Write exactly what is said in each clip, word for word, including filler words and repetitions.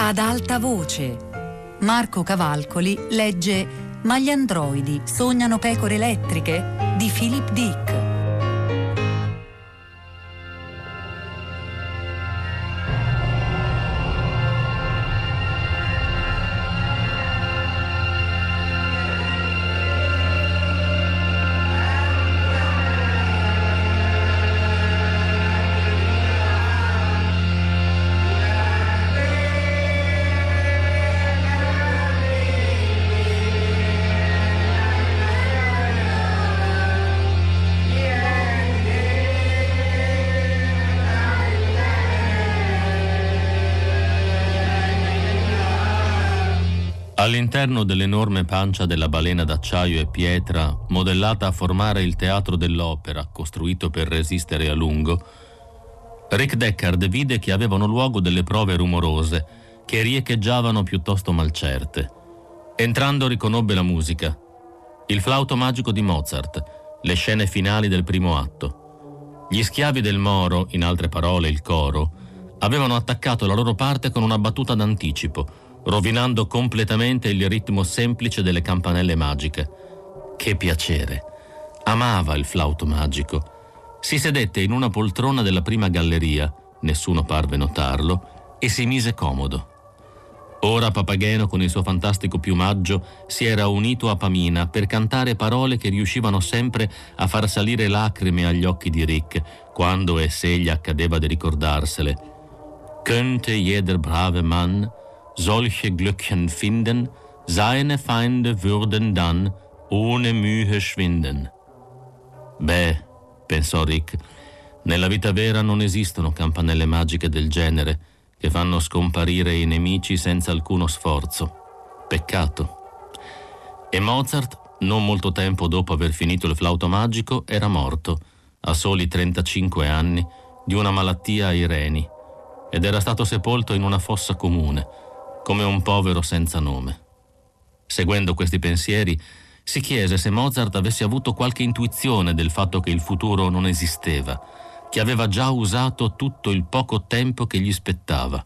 Ad alta voce. Marco Cavalcoli legge Ma gli androidi sognano pecore elettriche di Philip Dick. All'interno dell'enorme pancia della balena d'acciaio e pietra, modellata a formare il teatro dell'opera, costruito per resistere a lungo, Rick Deckard vide che avevano luogo delle prove rumorose, che riecheggiavano piuttosto malcerte. Entrando riconobbe la musica, il flauto magico di Mozart, le scene finali del primo atto. Gli schiavi del Moro, in altre parole il coro, avevano attaccato la loro parte con una battuta d'anticipo, rovinando completamente il ritmo semplice delle campanelle magiche. Che piacere! Amava il flauto magico. Si sedette in una poltrona della prima galleria, nessuno parve notarlo, e si mise comodo. Ora Papageno, con il suo fantastico piumaggio, si era unito a Pamina per cantare parole che riuscivano sempre a far salire lacrime agli occhi di Rick, quando e se gli accadeva di ricordarsele. Könnte jeder brave Mann solche Glöckchen finden, seine Feinde würden dann ohne Mühe schwinden. Beh, pensò Rick, nella vita vera non esistono campanelle magiche del genere che fanno scomparire i nemici senza alcuno sforzo. Peccato. E Mozart, non molto tempo dopo aver finito il flauto magico, era morto, a soli trentacinque anni, di una malattia ai reni, ed era stato sepolto in una fossa comune, come un povero senza nome. Seguendo questi pensieri, si chiese se Mozart avesse avuto qualche intuizione del fatto che il futuro non esisteva, che aveva già usato tutto il poco tempo che gli spettava.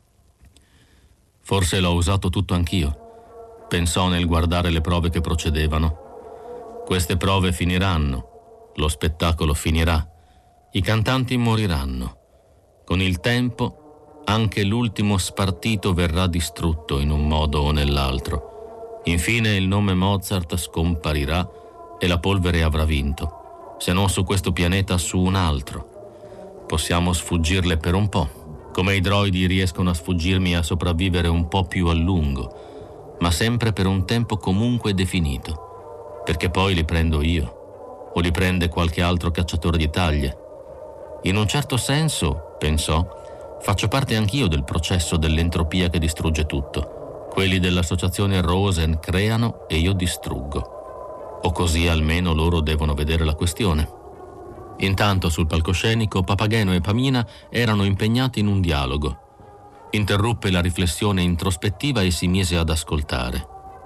Forse l'ho usato tutto anch'io, pensò nel guardare le prove che procedevano. Queste prove finiranno, lo spettacolo finirà, i cantanti moriranno. Con il tempo anche l'ultimo spartito verrà distrutto in un modo o nell'altro. Infine il nome Mozart scomparirà e la polvere avrà vinto, se non su questo pianeta su un altro. Possiamo sfuggirle per un po', come i droidi riescono a sfuggirmi e a sopravvivere un po' più a lungo, ma sempre per un tempo comunque definito, perché poi li prendo io, o li prende qualche altro cacciatore di taglie. In un certo senso, pensò, faccio parte anch'io del processo dell'entropia che distrugge tutto. Quelli dell'associazione Rosen creano e io distruggo. O così almeno loro devono vedere la questione. Intanto sul palcoscenico Papageno e Pamina erano impegnati in un dialogo. Interruppe la riflessione introspettiva e si mise ad ascoltare.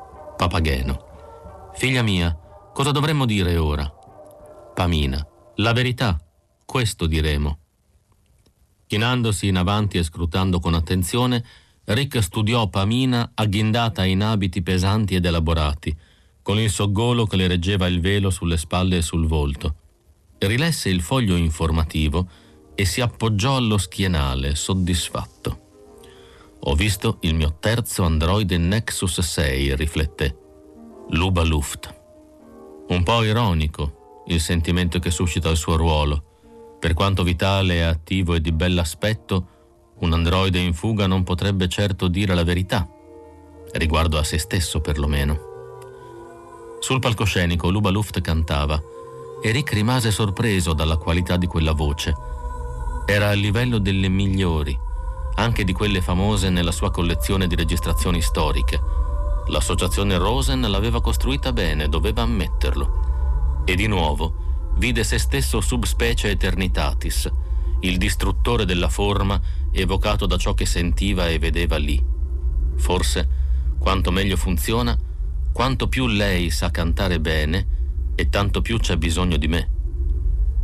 Papageno: figlia mia, cosa dovremmo dire ora? Pamina: la verità, questo diremo. Chinandosi in avanti e scrutando con attenzione, Rick studiò Pamina agghindata in abiti pesanti ed elaborati, con il soggolo che le reggeva il velo sulle spalle e sul volto. Rilesse il foglio informativo e si appoggiò allo schienale, soddisfatto. Ho visto il mio terzo androide Nexus sei, rifletté. Luba Luft. Un po' ironico il sentimento che suscita il suo ruolo. Per quanto vitale e attivo e di bell'aspetto, un androide in fuga non potrebbe certo dire la verità, riguardo a se stesso perlomeno. Sul palcoscenico Luba Luft cantava e Rick rimase sorpreso dalla qualità di quella voce. Era a livello delle migliori, anche di quelle famose nella sua collezione di registrazioni storiche. L'associazione Rosen l'aveva costruita bene, doveva ammetterlo. E di nuovo vide se stesso subspecie eternitatis, il distruttore della forma evocato da ciò che sentiva e vedeva lì. Forse, quanto meglio funziona, quanto più lei sa cantare bene e tanto più c'è bisogno di me.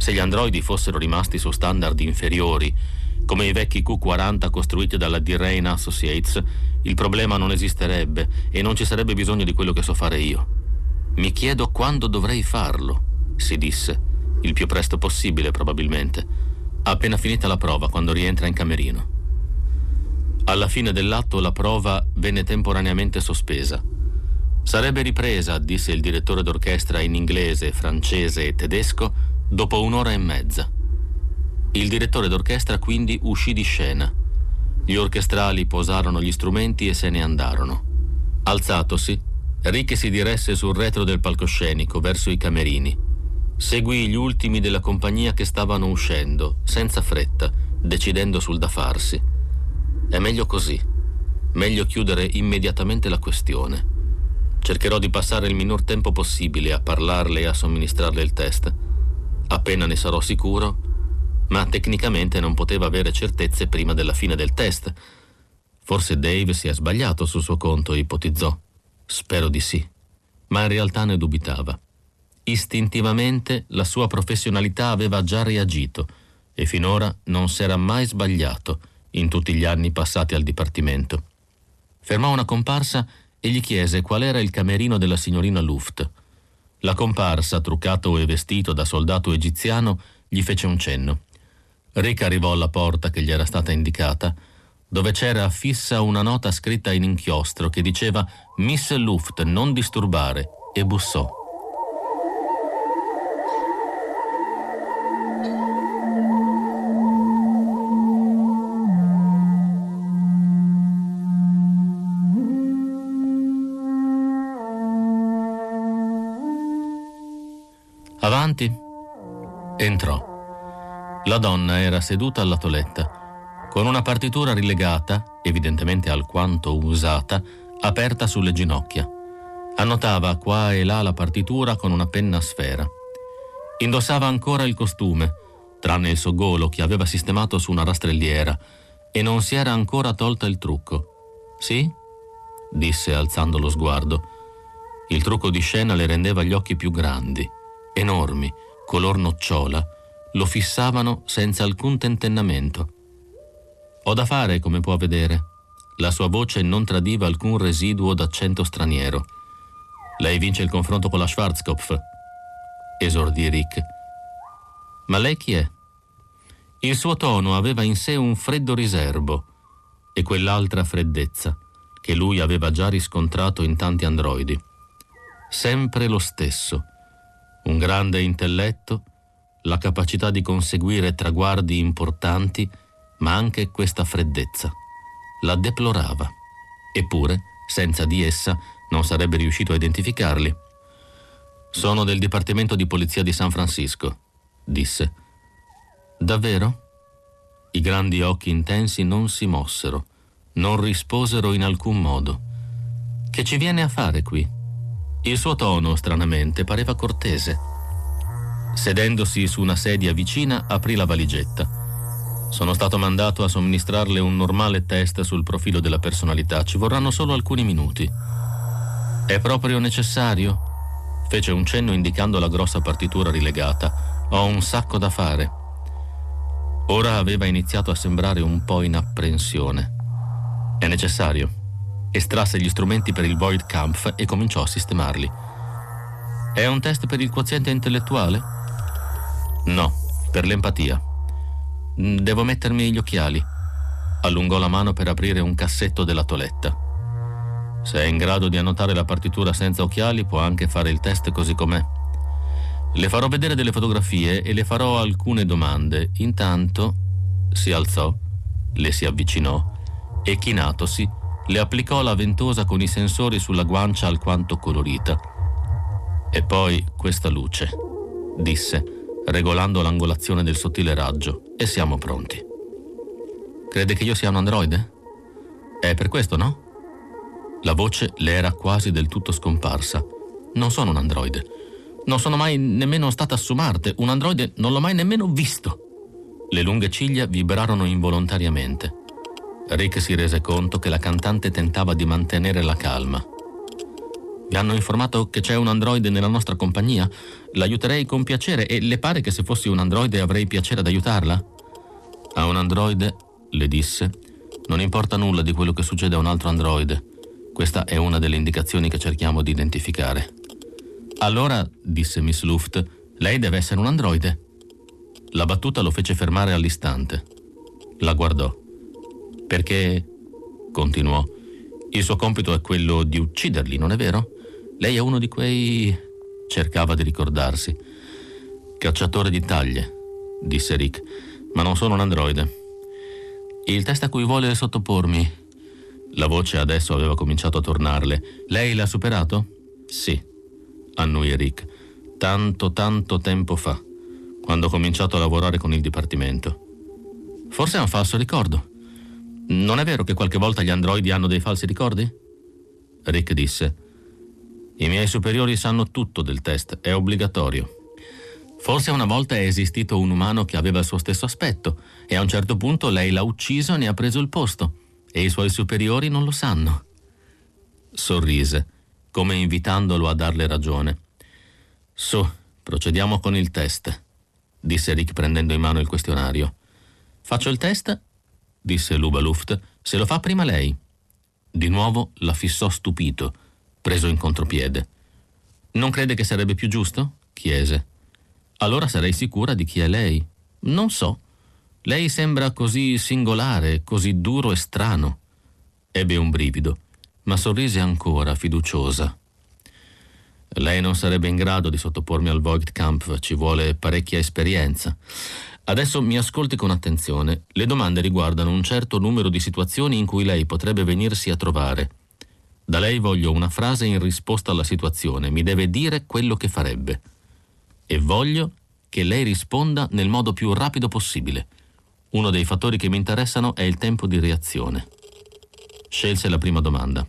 Se gli androidi fossero rimasti su standard inferiori, come i vecchi Q quaranta costruiti dalla D-Rain Associates, il problema non esisterebbe e non ci sarebbe bisogno di quello che so fare io. Mi chiedo quando dovrei farlo, si disse, il più presto possibile probabilmente, appena finita la prova, quando rientra in camerino. Alla fine dell'atto la prova venne temporaneamente sospesa. Sarebbe ripresa, disse il direttore d'orchestra in inglese, francese e tedesco, dopo un'ora e mezza. Il direttore d'orchestra quindi uscì di scena. Gli orchestrali posarono gli strumenti e se ne andarono. Alzatosi, Rick si diresse sul retro del palcoscenico, verso i camerini. Seguì gli ultimi della compagnia che stavano uscendo, senza fretta, decidendo sul da farsi. È meglio così. Meglio chiudere immediatamente la questione. Cercherò di passare il minor tempo possibile a parlarle e a somministrarle il test. Appena ne sarò sicuro, ma tecnicamente non poteva avere certezze prima della fine del test. Forse Dave si è sbagliato sul suo conto, ipotizzò. Spero di sì, ma in realtà ne dubitava. Istintivamente la sua professionalità aveva già reagito e finora non s'era mai sbagliato in tutti gli anni passati al dipartimento. Fermò una comparsa e gli chiese qual era il camerino della signorina Luft. La comparsa, truccato e vestito da soldato egiziano, gli fece un cenno. Rick arrivò alla porta che gli era stata indicata, dove c'era affissa una nota scritta in inchiostro che diceva «Miss Luft, non disturbare», e bussò. Avanti. Entrò. La donna era seduta alla toletta, con una partitura rilegata, evidentemente alquanto usata, aperta sulle ginocchia. Annotava qua e là la partitura con una penna a sfera. Indossava ancora il costume, tranne il soggolo che aveva sistemato su una rastrelliera, e non si era ancora tolta il trucco. «Sì?» disse alzando lo sguardo. Il trucco di scena le rendeva gli occhi più grandi, enormi, color nocciola, lo fissavano senza alcun tentennamento. «Ho da fare, come può vedere». La sua voce non tradiva alcun residuo d'accento straniero. «Lei vince il confronto con la Schwarzkopf», esordì Rick. «Ma lei chi è?» Il suo tono aveva in sé un freddo riserbo e quell'altra freddezza che lui aveva già riscontrato in tanti androidi. Sempre lo stesso. Un grande intelletto, la capacità di conseguire traguardi importanti, ma anche questa freddezza. La deplorava. Eppure, senza di essa, non sarebbe riuscito a identificarli. «Sono del Dipartimento di Polizia di San Francisco», disse. «Davvero?» I grandi occhi intensi non si mossero, non risposero in alcun modo. «Che ci viene a fare qui?» Il suo tono, stranamente, pareva cortese. Sedendosi su una sedia vicina, aprì la valigetta. «Sono stato mandato a somministrarle un normale test sul profilo della personalità. Ci vorranno solo alcuni minuti». «È proprio necessario?» Fece un cenno indicando la grossa partitura rilegata. «Ho un sacco da fare». Ora aveva iniziato a sembrare un po' in apprensione. «È necessario». Estrasse gli strumenti per il Void Kampf e cominciò a sistemarli. «È un test per il quoziente intellettuale?» «No, per l'empatia». «Devo mettermi gli occhiali». Allungò la mano per aprire un cassetto della toletta. «Se è in grado di annotare la partitura senza occhiali, può anche fare il test così com'è. Le farò vedere delle fotografie e le farò alcune domande. Intanto…» Si alzò, le si avvicinò e, chinatosi, le applicò la ventosa con i sensori sulla guancia alquanto colorita. «E poi questa luce», disse, regolando l'angolazione del sottile raggio, «e siamo pronti». «Crede che io sia un androide?» «È per questo, no?» La voce le era quasi del tutto scomparsa. «Non sono un androide. Non sono mai nemmeno stata su Marte. Un androide non l'ho mai nemmeno visto». Le lunghe ciglia vibrarono involontariamente. Rick si rese conto che la cantante tentava di mantenere la calma. Mi hanno informato che c'è un androide nella nostra compagnia. L'aiuterei con piacere e le pare che se fossi un androide avrei piacere ad aiutarla? A un androide, le disse, non importa nulla di quello che succede a un altro androide. Questa è una delle indicazioni che cerchiamo di identificare. Allora, disse Miss Luft, lei deve essere un androide. La battuta lo fece fermare all'istante. La guardò. Perché, continuò, il suo compito è quello di ucciderli, non è vero? Lei è uno di quei... cercava di ricordarsi. Cacciatore di taglie, disse Rick, ma non sono un androide. Il test a cui vuole sottopormi. La voce adesso aveva cominciato a tornarle. Lei l'ha superato? Sì, annui Rick. Tanto, tanto tempo fa, quando ho cominciato a lavorare con il dipartimento. Forse è un falso ricordo. Non è vero che qualche volta gli androidi hanno dei falsi ricordi? Rick disse: i miei superiori sanno tutto del test, è obbligatorio. Forse una volta è esistito un umano che aveva il suo stesso aspetto e a un certo punto lei l'ha ucciso e ne ha preso il posto e i suoi superiori non lo sanno. Sorrise, come invitandolo a darle ragione. Su, procediamo con il test, disse Rick prendendo in mano il questionario. Faccio il test? Disse Luba Luft. Se lo fa prima lei. Di nuovo la fissò stupito, preso in contropiede. Non crede che sarebbe più giusto? Chiese. Allora sarei sicura di chi è lei. Non so. Lei sembra così singolare, così duro e strano. Ebbe un brivido, ma sorrise ancora, fiduciosa. Lei non sarebbe in grado di sottopormi al Voigtkampf, ci vuole parecchia esperienza. Adesso mi ascolti con attenzione. Le domande riguardano un certo numero di situazioni in cui lei potrebbe venirsi a trovare. Da lei voglio una frase in risposta alla situazione. Mi deve dire quello che farebbe. E voglio che lei risponda nel modo più rapido possibile. Uno dei fattori che mi interessano è il tempo di reazione. Scelse la prima domanda.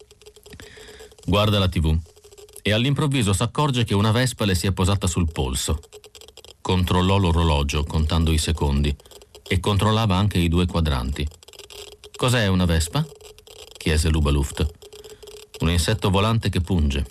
Guarda la tivù e all'improvviso s'accorge che una vespa le si è posata sul polso. Controllò l'orologio contando i secondi e controllava anche i due quadranti. Cos'è una vespa? Chiese Luba Luft. Un insetto volante che punge.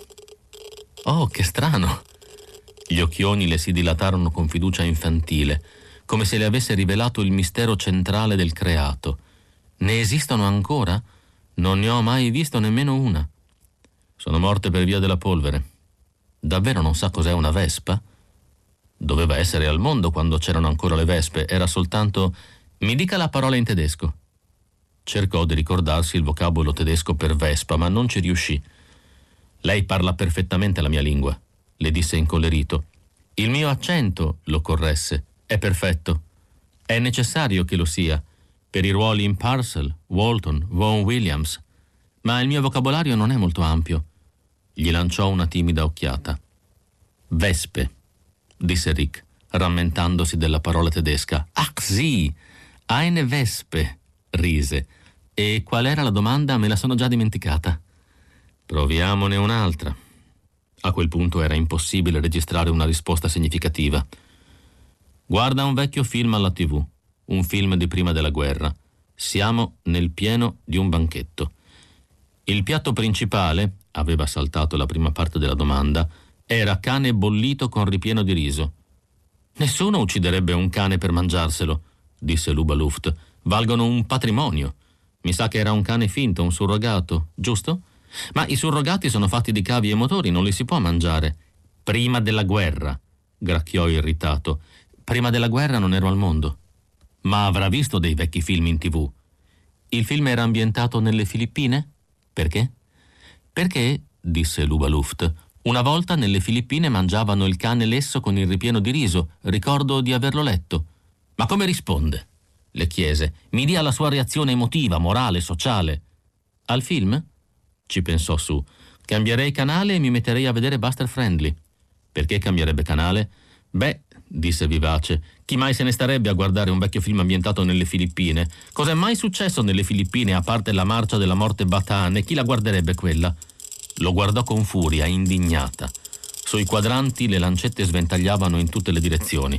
Oh, che strano! Gli occhioni le si dilatarono con fiducia infantile, come se le avesse rivelato il mistero centrale del creato. Ne esistono ancora? Non ne ho mai visto nemmeno una. Sono morte per via della polvere. Davvero non sa cos'è una vespa? Doveva essere al mondo quando c'erano ancora le vespe, era soltanto... Mi dica la parola in tedesco. Cercò di ricordarsi il vocabolo tedesco per vespa, ma non ci riuscì. Lei parla perfettamente la mia lingua, le disse incollerito. Il mio accento, lo corresse, è perfetto. È necessario che lo sia, per i ruoli in Parcel, Walton, Vaughan Williams, ma il mio vocabolario non è molto ampio. Gli lanciò una timida occhiata. Vespe, disse Rick, rammentandosi della parola tedesca. Ach sì, eine Vespe, rise. E qual era la domanda? Me la sono già dimenticata. Proviamone un'altra. A quel punto era impossibile registrare una risposta significativa. Guarda un vecchio film alla tivù, un film di prima della guerra. Siamo nel pieno di un banchetto. Il piatto principale, aveva saltato la prima parte della domanda, era cane bollito con ripieno di riso. Nessuno ucciderebbe un cane per mangiarselo, disse Luba Luft. Valgono un patrimonio. Mi sa che era un cane finto, un surrogato, giusto? Ma i surrogati sono fatti di cavi e motori, non li si può mangiare. Prima della guerra, gracchiò irritato. Prima della guerra non ero al mondo. Ma avrà visto dei vecchi film in tivù. Il film era ambientato nelle Filippine? Perché? Perché, disse Luba Luft, una volta nelle Filippine mangiavano il cane lesso con il ripieno di riso. Ricordo di averlo letto. Ma come risponde? Le chiese. Mi dia la sua reazione emotiva, morale, sociale. Al film? Ci pensò su. Cambierei canale e mi metterei a vedere Buster Friendly. Perché cambierebbe canale? Beh, disse vivace, chi mai se ne starebbe a guardare un vecchio film ambientato nelle Filippine? Cos'è mai successo nelle Filippine a parte la marcia della morte Bataan? E chi la guarderebbe quella? Lo guardò con furia, indignata. Sui quadranti le lancette sventagliavano in tutte le direzioni.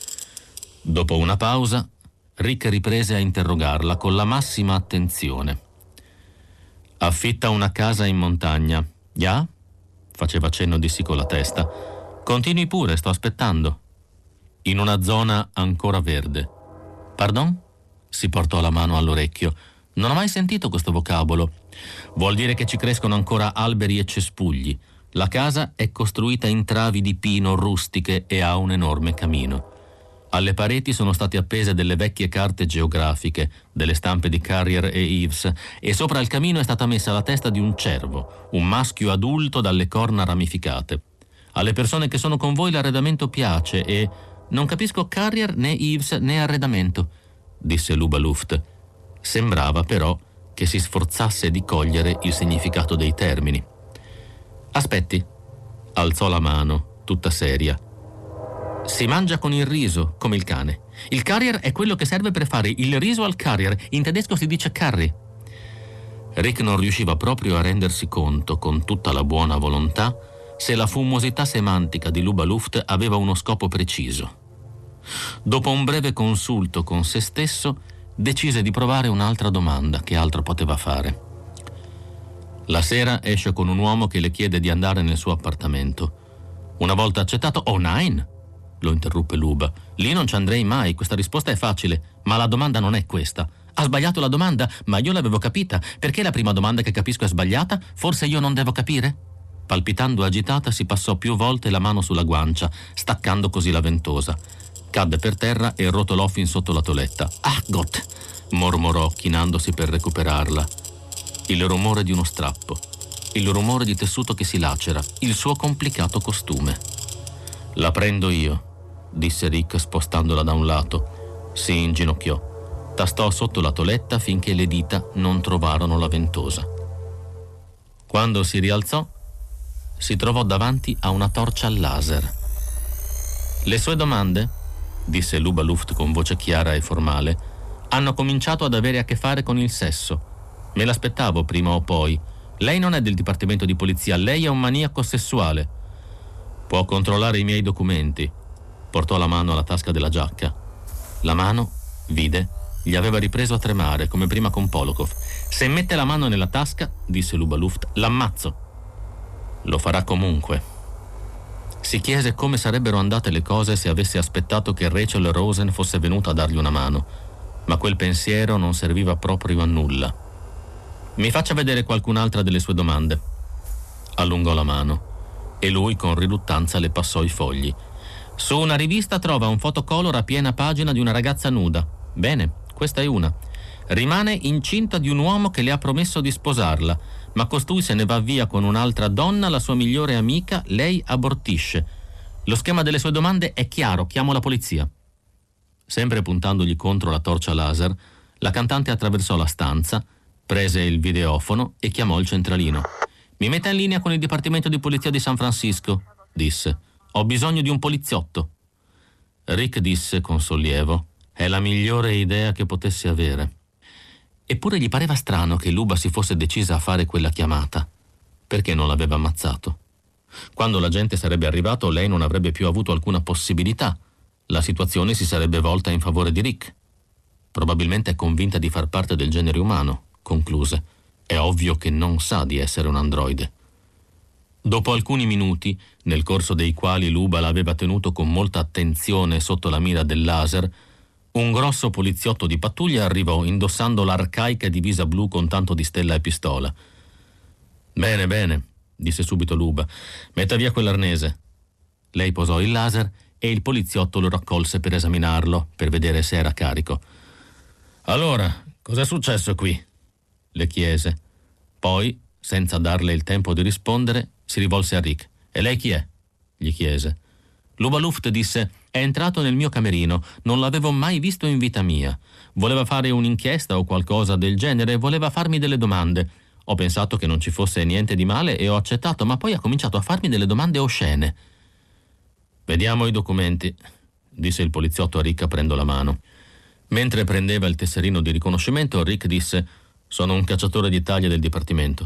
Dopo una pausa, Rick riprese a interrogarla con la massima attenzione. Affitta una casa in montagna, ja? faceva cenno di sì con la testa. Continui pure, sto aspettando. In una zona ancora verde. Pardon? Si portò la mano all'orecchio. Non ho mai sentito questo vocabolo. Vuol dire che ci crescono ancora alberi e cespugli. La casa è costruita in travi di pino rustiche e ha un enorme camino. Alle pareti sono state appese delle vecchie carte geografiche, delle stampe di Carrier e Eaves, e sopra il camino è stata messa la testa di un cervo, un maschio adulto dalle corna ramificate. Alle persone che sono con voi l'arredamento piace e... Non capisco Carrier né Eaves né arredamento, disse Luba Luft. Sembrava però che si sforzasse di cogliere il significato dei termini. Aspetti, alzò la mano, tutta seria. Si mangia con il riso, come il cane. Il Carrier è quello che serve per fare il riso al Carrier. In tedesco si dice curry. Rick non riusciva proprio a rendersi conto, con tutta la buona volontà, se la fumosità semantica di Luba Luft aveva uno scopo preciso. Dopo un breve consulto con se stesso, decise di provare un'altra domanda. Che altro poteva fare? La sera esce con un uomo che le chiede di andare nel suo appartamento. Una volta accettato... Oh, nein! Lo interruppe Luba. Lì non ci andrei mai, questa risposta è facile, ma la domanda non è questa. Ha sbagliato la domanda, ma io l'avevo capita. Perché la prima domanda che capisco è sbagliata? Forse io non devo capire? Palpitando agitata si passò più volte la mano sulla guancia, staccando così la ventosa. Cadde per terra e rotolò fin sotto la toletta. Ah, Gott! Mormorò, chinandosi per recuperarla. Il rumore di uno strappo, il rumore di tessuto che si lacera, il suo complicato costume. La prendo io, disse Rick spostandola da un lato. Si inginocchiò. Tastò sotto la toletta finché le dita non trovarono la ventosa. Quando si rialzò, si trovò davanti a una torcia laser. Le sue domande, disse Luba Luft con voce chiara e formale, hanno cominciato ad avere a che fare con il sesso. Me l'aspettavo prima o poi. Lei non è del dipartimento di polizia, lei è un maniaco sessuale. Può controllare i miei documenti. Portò la mano alla tasca della giacca. La mano, vide, gli aveva ripreso a tremare, come prima con Polokov. Se mette la mano nella tasca, disse Luba Luft, l'ammazzo. Lo farà comunque. Si chiese come sarebbero andate le cose se avesse aspettato che Rachel Rosen fosse venuta a dargli una mano, ma quel pensiero non serviva proprio a nulla. Mi faccia vedere qualcun'altra delle sue domande. Allungò la mano e lui con riluttanza le passò i fogli. Su una rivista trova un fotocolor a piena pagina di una ragazza nuda. Bene, questa è una. Rimane incinta di un uomo che le ha promesso di sposarla, ma costui se ne va via con un'altra donna, la sua migliore amica, lei abortisce. Lo schema delle sue domande è chiaro, chiamo la polizia. Sempre puntandogli contro la torcia laser, la cantante attraversò la stanza, prese il videofono e chiamò il centralino. Mi metta in linea con il Dipartimento di Polizia di San Francisco, disse. Ho bisogno di un poliziotto. Rick disse con sollievo, è la migliore idea che potessi avere. Eppure gli pareva strano che Luba si fosse decisa a fare quella chiamata. Perché non l'aveva ammazzato? Quando l'agente sarebbe arrivato, lei non avrebbe più avuto alcuna possibilità. La situazione si sarebbe volta in favore di Rick. Probabilmente è convinta di far parte del genere umano, concluse. È ovvio che non sa di essere un androide. Dopo alcuni minuti, nel corso dei quali Luba l'aveva tenuto con molta attenzione sotto la mira del laser, un grosso poliziotto di pattuglia arrivò indossando l'arcaica divisa blu con tanto di stella e pistola. Bene, bene, disse subito Luba. Metta via quell'arnese. Lei posò il laser e il poliziotto lo raccolse per esaminarlo, per vedere se era carico. Allora, cos'è successo qui? Le chiese. Poi, senza darle il tempo di rispondere, si rivolse a Rick. E lei chi è? Gli chiese. Luba Luft disse, è entrato nel mio camerino, non l'avevo mai visto in vita mia. Voleva fare un'inchiesta o qualcosa del genere, voleva farmi delle domande. Ho pensato che non ci fosse niente di male e ho accettato, ma poi ha cominciato a farmi delle domande oscene. Vediamo i documenti, disse il poliziotto a Rick aprendo la mano. Mentre prendeva il tesserino di riconoscimento, Rick disse, sono un cacciatore di taglie del dipartimento.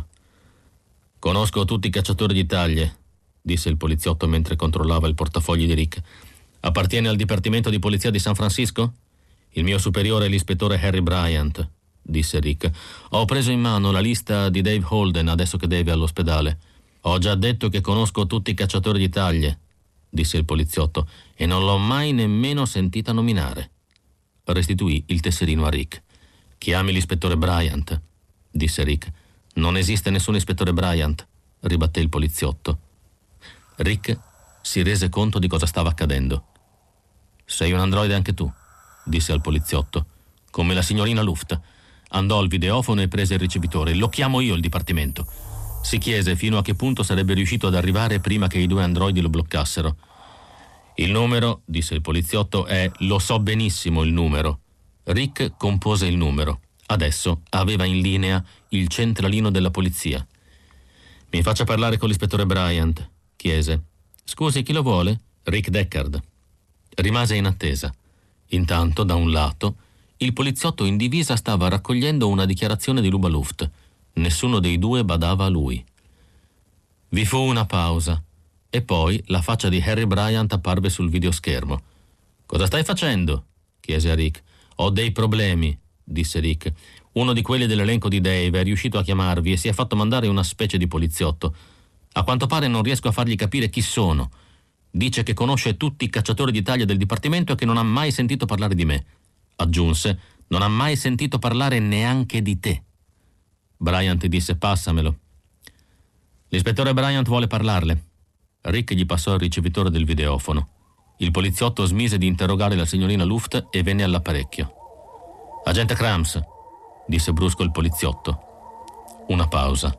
Conosco tutti i cacciatori di taglie, disse il poliziotto mentre controllava il portafogli di Rick. Appartiene al Dipartimento di Polizia di San Francisco? Il mio superiore è l'ispettore Harry Bryant, disse Rick. Ho preso in mano la lista di Dave Holden adesso che Dave è all'ospedale. Ho già detto che conosco tutti i cacciatori di taglie, disse il poliziotto, e non l'ho mai nemmeno sentita nominare. Restituì il tesserino a Rick. Chiami l'ispettore Bryant, disse Rick. Non esiste nessun ispettore Bryant, ribatté il poliziotto. Rick si rese conto di cosa stava accadendo. Sei un androide anche tu, disse al poliziotto, come la signorina Luft. Andò al videofono e prese il ricevitore. Lo chiamo io il dipartimento. Si chiese fino a che punto sarebbe riuscito ad arrivare prima che i due androidi lo bloccassero. Il numero, disse il poliziotto, è lo so benissimo il numero. Rick compose il numero. Adesso aveva in linea il centralino della polizia. Mi faccia parlare con l'ispettore Bryant, chiese. Scusi, chi lo vuole? Rick Deckard. Rimase in attesa. Intanto, da un lato, il poliziotto in divisa stava raccogliendo una dichiarazione di Luba Luft. Nessuno dei due badava a lui. Vi fu una pausa e poi la faccia di Harry Bryant apparve sul videoschermo. Cosa stai facendo? Chiese a Rick. Ho dei problemi, disse Rick. Uno di quelli dell'elenco di Dave è riuscito a chiamarvi e si è fatto mandare una specie di poliziotto. A quanto pare non riesco a fargli capire chi sono. Dice che conosce tutti i cacciatori di taglia del dipartimento e che non ha mai sentito parlare di me. Aggiunse, non ha mai sentito parlare neanche di te. Bryant disse, passamelo. L'ispettore Bryant vuole parlarle. Rick gli passò il ricevitore del videofono. Il poliziotto smise di interrogare la signorina Luft e venne all'apparecchio. Agente Krams, disse brusco il poliziotto. Una pausa.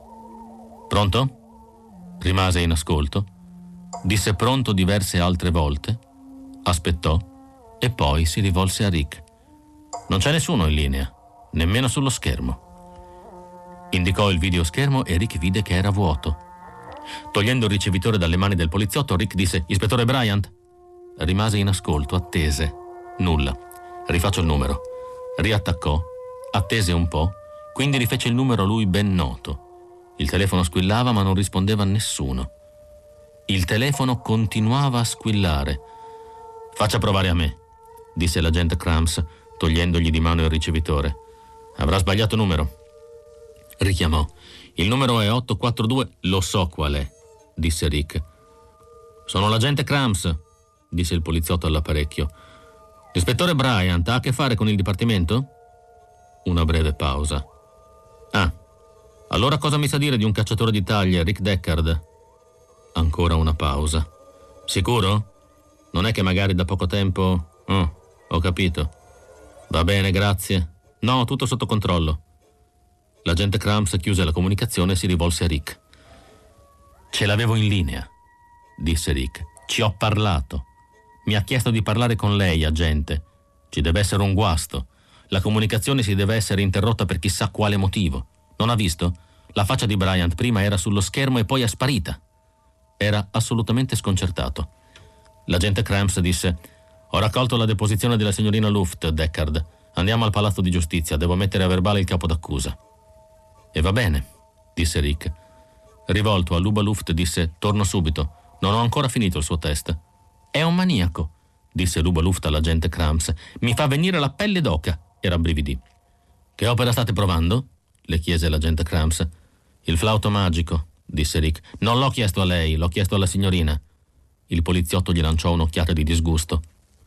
Pronto? Rimase in ascolto. Disse pronto diverse altre volte. Aspettò e poi si rivolse a Rick. Non c'è nessuno in linea, nemmeno sullo schermo. Indicò il videoschermo e Rick vide che era vuoto. Togliendo il ricevitore dalle mani del poliziotto, Rick disse, ispettore Bryant? Rimase in ascolto, attese. Nulla. Rifaccio il numero. Riattaccò, attese un po', quindi rifece il numero a lui ben noto. Il telefono squillava ma non rispondeva a nessuno. Il telefono continuava a squillare. Faccia provare a me, disse l'agente Krams, togliendogli di mano il ricevitore. Avrà sbagliato numero. Richiamò. Il numero è otto quattro due. Lo so qual è, disse Rick. Sono l'agente Krams, disse il poliziotto all'apparecchio. L'ispettore Bryant ha a che fare con il dipartimento? Una breve pausa. Ah, allora cosa mi sa dire di un cacciatore di taglie, Rick Deckard? Ancora una pausa. Sicuro? Non è che magari da poco tempo... Oh, ho capito. Va bene, grazie. No, tutto sotto controllo. L'agente Krams chiuse la comunicazione e si rivolse a Rick. Ce l'avevo in linea, disse Rick. Ci ho parlato. Mi ha chiesto di parlare con lei, agente. Ci deve essere un guasto. La comunicazione si deve essere interrotta per chissà quale motivo. Non ha visto? La faccia di Bryant prima era sullo schermo e poi è sparita. Era assolutamente sconcertato. L'agente Krams disse: ho raccolto la deposizione della signorina Luft, Deckard. Andiamo al palazzo di giustizia, devo mettere a verbale il capo d'accusa. E va bene, disse Rick. Rivolto a Luba Luft disse: torno subito, non ho ancora finito il suo test. È un maniaco, disse Luba Luft all'agente Krams. Mi fa venire la pelle d'oca. E rabbrividì. Che opera state provando? Le chiese l'agente Krams. Il flauto magico, disse Rick. Non l'ho chiesto a lei, l'ho chiesto alla signorina. Il poliziotto gli lanciò un'occhiata di disgusto.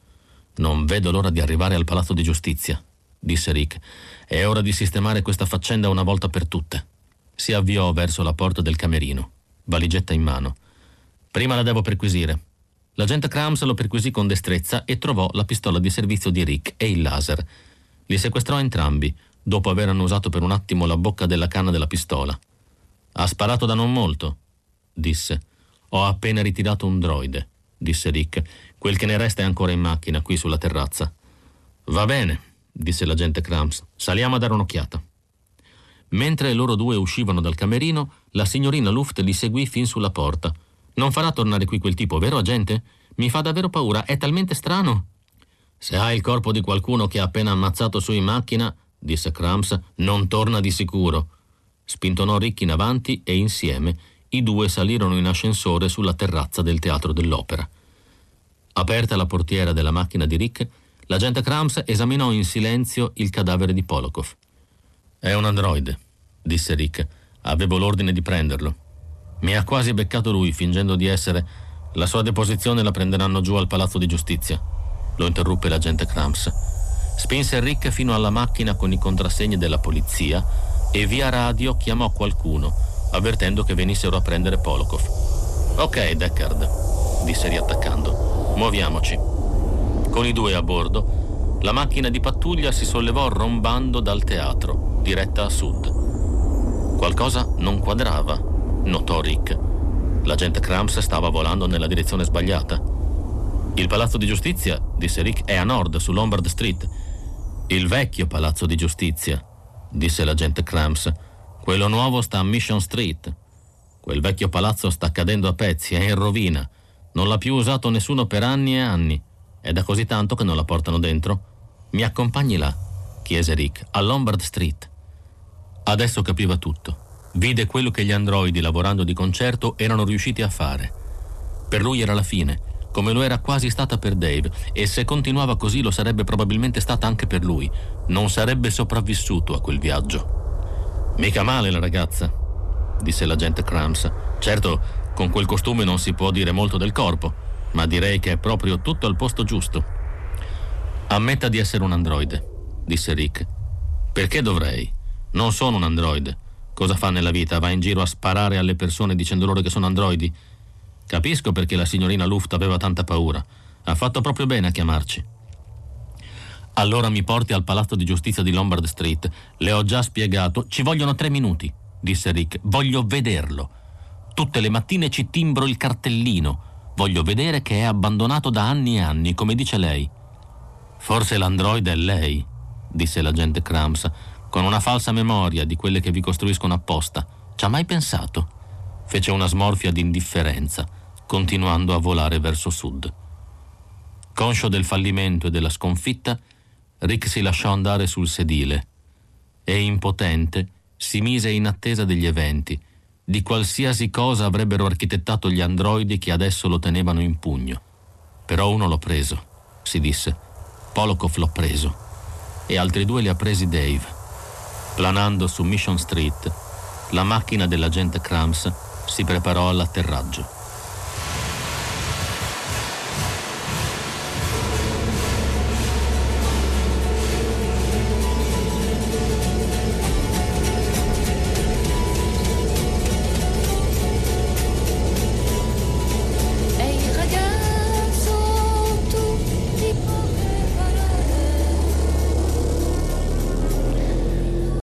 Non vedo l'ora di arrivare al palazzo di giustizia, disse Rick. È ora di sistemare questa faccenda una volta per tutte. Si avviò verso la porta del camerino, valigetta in mano. Prima la devo perquisire. L'agente Krams lo perquisì con destrezza e trovò la pistola di servizio di Rick e il laser. Li sequestrò entrambi, dopo aver annusato per un attimo la bocca della canna della pistola. Ha sparato da non molto, disse. Ho appena ritirato un droide, disse Rick. Quel che ne resta è ancora in macchina, qui sulla terrazza. Va bene, disse l'agente Krams. Saliamo a dare un'occhiata. Mentre loro due uscivano dal camerino, la signorina Luft li seguì fin sulla porta. Non farà tornare qui quel tipo, vero agente? Mi fa davvero paura, è talmente strano. Se hai il corpo di qualcuno che ha appena ammazzato su in macchina, disse Krams, non torna di sicuro. Spintonò Rick in avanti e insieme i due salirono in ascensore sulla terrazza del Teatro dell'Opera. Aperta la portiera della macchina di Rick, l'agente Krams esaminò in silenzio il cadavere di Polokov. È un androide, disse Rick. Avevo l'ordine di prenderlo. Mi ha quasi beccato lui, fingendo di essere. La sua deposizione la prenderanno giù al Palazzo di Giustizia. Lo interruppe l'agente Krams. Spinse Rick fino alla macchina con i contrassegni della polizia e via radio chiamò qualcuno, avvertendo che venissero a prendere Polokov. Ok, Deckard, disse riattaccando. Muoviamoci. Con i due a bordo, la macchina di pattuglia si sollevò rombando dal teatro, diretta a sud. Qualcosa non quadrava, notò Rick. L'agente Krams stava volando nella direzione sbagliata. Il Palazzo di Giustizia, disse Rick, è a nord, su Lombard Street. Il vecchio Palazzo di Giustizia, disse l'agente Krams. Quello nuovo sta a Mission Street. Quel vecchio palazzo sta cadendo a pezzi, è in rovina. Non l'ha più usato nessuno per anni e anni. È da così tanto che non la portano dentro. Mi accompagni là, chiese Rick, a Lombard Street. Adesso capiva tutto. Vide quello che gli androidi, lavorando di concerto, erano riusciti a fare. Per lui era la fine, come lo era quasi stata per Dave, e se continuava così lo sarebbe probabilmente stata anche per lui. Non sarebbe sopravvissuto a quel viaggio. Mica male la ragazza, disse l'agente Krams. Certo, con quel costume non si può dire molto del corpo, ma direi che è proprio tutto al posto giusto. Ammetta di essere un androide, disse Rick. Perché dovrei? Non sono un androide. Cosa fa nella vita? Va in giro a sparare alle persone dicendo loro che sono androidi? Capisco perché la signorina Luft aveva tanta paura. Ha fatto proprio bene a chiamarci. Allora mi porti al Palazzo di Giustizia di Lombard Street. Le ho già spiegato. Ci vogliono tre minuti, disse Rick. Voglio vederlo. Tutte le mattine ci timbro il cartellino. Voglio vedere che è abbandonato da anni e anni, come dice lei. Forse l'androide è lei, disse l'agente Krams, con una falsa memoria di quelle che vi costruiscono apposta. Ci ha mai pensato? Fece una smorfia di indifferenza, continuando a volare verso sud. Conscio del fallimento e della sconfitta, Rick si lasciò andare sul sedile e, impotente, si mise in attesa degli eventi, di qualsiasi cosa avrebbero architettato gli androidi che adesso lo tenevano in pugno. Però uno l'ho preso, si disse. Polokov l'ho preso e altri due li ha presi Dave. Planando su Mission Street, la macchina dell'agente Krams si preparò all'atterraggio.